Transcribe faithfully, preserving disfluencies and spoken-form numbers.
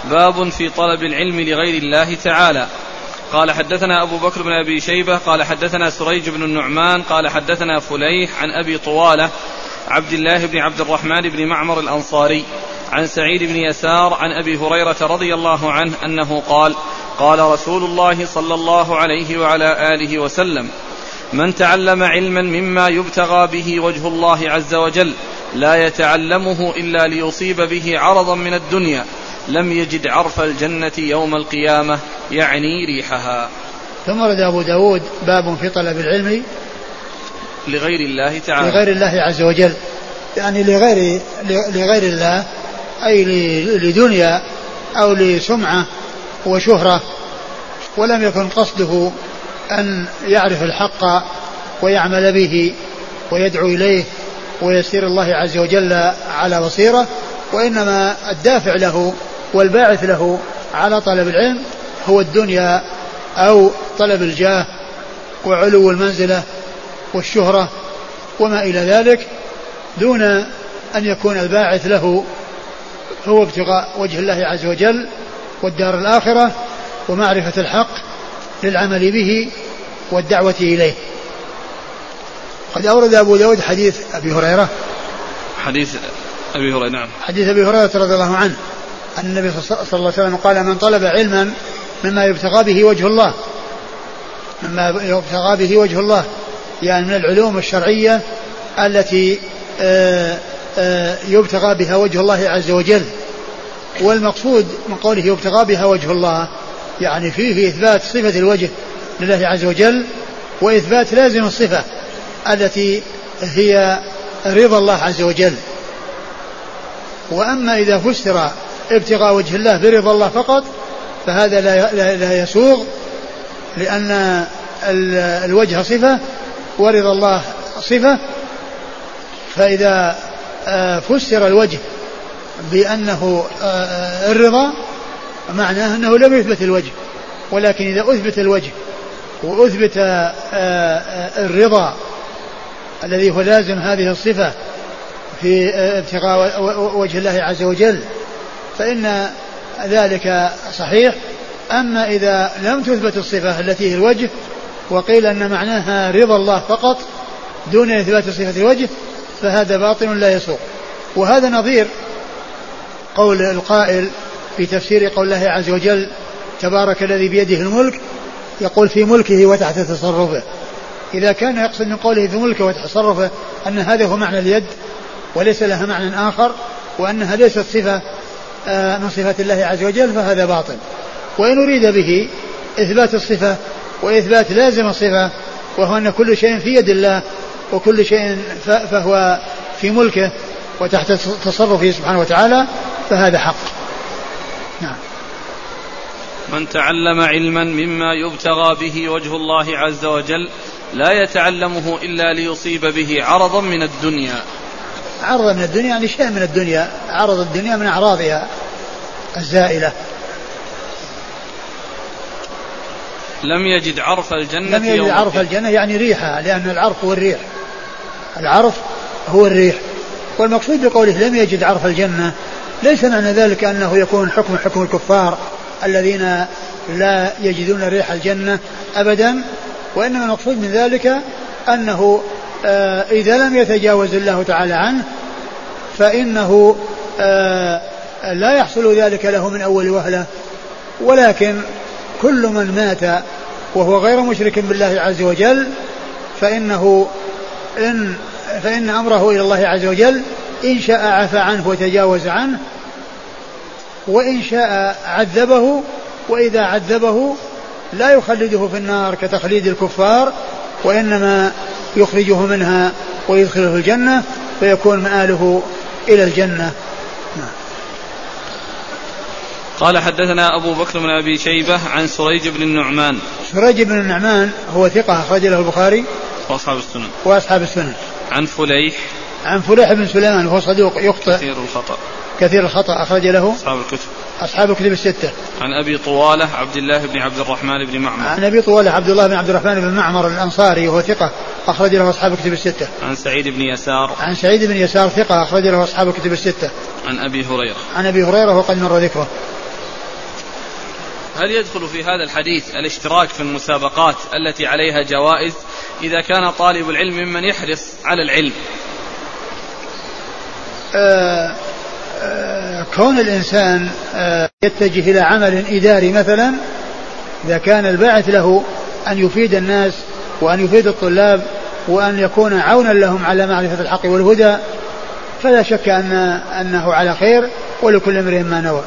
باب في طلب العلم لغير الله تعالى. قال حدثنا أبو بكر بن أبي شيبة قال حدثنا سريج بن النعمان قال حدثنا فليح عن أبي طوالة عبد الله بن عبد الرحمن بن معمر الأنصاري عن سعيد بن يسار عن أبي هريرة رضي الله عنه أنه قال قال رسول الله صلى الله عليه وعلى آله وسلم: من تعلم علما مما يبتغى به وجه الله عز وجل لا يتعلمه إلا ليصيب به عرضا من الدنيا لم يجد عرف الجنة يوم القيامة، يعني ريحها. ثم ورد أبو داود باب في طلب العلم لغير الله تعالى، لغير الله عز وجل، يعني لغير, لغير الله، أي لدنيا أو لسمعة وشهرة، ولم يكن قصده أن يعرف الحق ويعمل به ويدعو إليه ويسير الله عز وجل على بصيرة، وإنما الدافع له والباعث له على طلب العلم هو الدنيا أو طلب الجاه وعلو المنزلة والشهرة وما إلى ذلك، دون أن يكون الباعث له هو ابتغاء وجه الله عز وجل والدار الآخرة ومعرفة الحق للعمل به والدعوة إليه. قد أورد أبو داود حديث أبي هريرة حديث أبي هريرة نعم حديث أبي هريرة رضي الله عنه أن النبي صلى الله عليه وسلم قال: من طلب علما مما يبتغى به وجه الله مما يبتغى به وجه الله يعني من العلوم الشرعية التي يبتغى بها وجه الله عز وجل. والمقصود من قوله يبتغى بها وجه الله يعني فيه إثبات صفة الوجه لله عز وجل وإثبات لازم الصفة التي هي رضا الله عز وجل. وأما إذا فسر ابتغاء وجه الله برضا الله فقط فهذا لا, لا يسوغ، لأن الوجه صفة ورضا الله صفة، فإذا فسر الوجه بأنه الرضا معناه أنه لم يثبت الوجه، ولكن إذا أثبت الوجه وأثبت الرضا الذي هو لازم هذه الصفة في ابتغاء وجه الله عز وجل فإن ذلك صحيح. أما إذا لم تثبت الصفة التي هي الوجه وقيل أن معناها رضا الله فقط دون إثبات صفة الوجه فهذا باطل لا يسوق. وهذا نظير قول القائل في تفسير قول الله عز وجل: تبارك الذي بيده الملك، يقول في ملكه وتحت تصرفه. إذا كان يقصد من قوله في ملكه وتحت تصرفه أن هذا هو معنى اليد وليس لها معنى آخر وأنها ليست صفة من صفات الله عز وجل فهذا باطل. وإن أريد به إثبات الصفة وإثبات لازم الصفة وهو أن كل شيء في يد الله وكل شيء فهو في ملكه وتحت تصرفه سبحانه وتعالى فهذا حق. نعم. من تعلم علما مما يبتغى به وجه الله عز وجل لا يتعلمه إلا ليصيب به عرضا من الدنيا. عرض من الدنيا يعني شيء من الدنيا، عرض الدنيا من أعراضها الزائلة. لم يجد عرف الجنة لم يجد عرف الجنة يعني ريحها، لأن العرف هو الريح، العرف هو الريح. والمقصود بقوله لم يجد عرف الجنة ليس معنى ذلك أنه يكون حكم حكم الكفار الذين لا يجدون ريح الجنة أبدا، وإنما المقصود من ذلك أنه آه إذا لم يتجاوز الله تعالى عنه فإنه آه لا يحصل ذلك له من أول وهلة. ولكن كل من مات وهو غير مشرك بالله عز وجل فإنه إن فإن أمره إلى الله عز وجل، إن شاء عفى عنه وتجاوز عنه وإن شاء عذبه، وإذا عذبه لا يخلده في النار كتخليد الكفار وإنما يخرجه منها ويدخله الجنة فيكون مآله إلى الجنة. قال حدثنا أبو بكر بن أبي شيبة عن سريج بن النعمان. سريج بن النعمان هو ثقة أخرج له البخاري وأصحاب السنن وأصحاب السنن. عن فليح عن فليح بن سليمان وهو صدوق يخطئ كثير الخطأ كثير الخطأ أخرج له أصحاب الكتب أصحاب الكتب الستة. عن أبي طوالة عبد الله بن عبد الرحمن بن معمر. عن أبي طوالة عبد الله بن عبد الرحمن بن معمر الأنصاري وهو ثقة أخرج له أصحاب الكتب الستة. عن سعيد بن يسار عن سعيد بن يسار ثقة أخرج له أصحاب الكتب الستة. عن أبي هريرة عن أبي هريرة وقد مر ذكره. هل يدخل في هذا الحديث الاشتراك في المسابقات التي عليها جوائز إذا كان طالب العلم ممن يحرص على العلم؟ آه آه كون الإنسان آه يتجه إلى عمل إداري مثلا، إذا كان الباعث له أن يفيد الناس وأن يفيد الطلاب وأن يكون عونا لهم على معرفة الحق والهدى، فلا شك أن أنه على خير، ولكل امرئ ما نوى.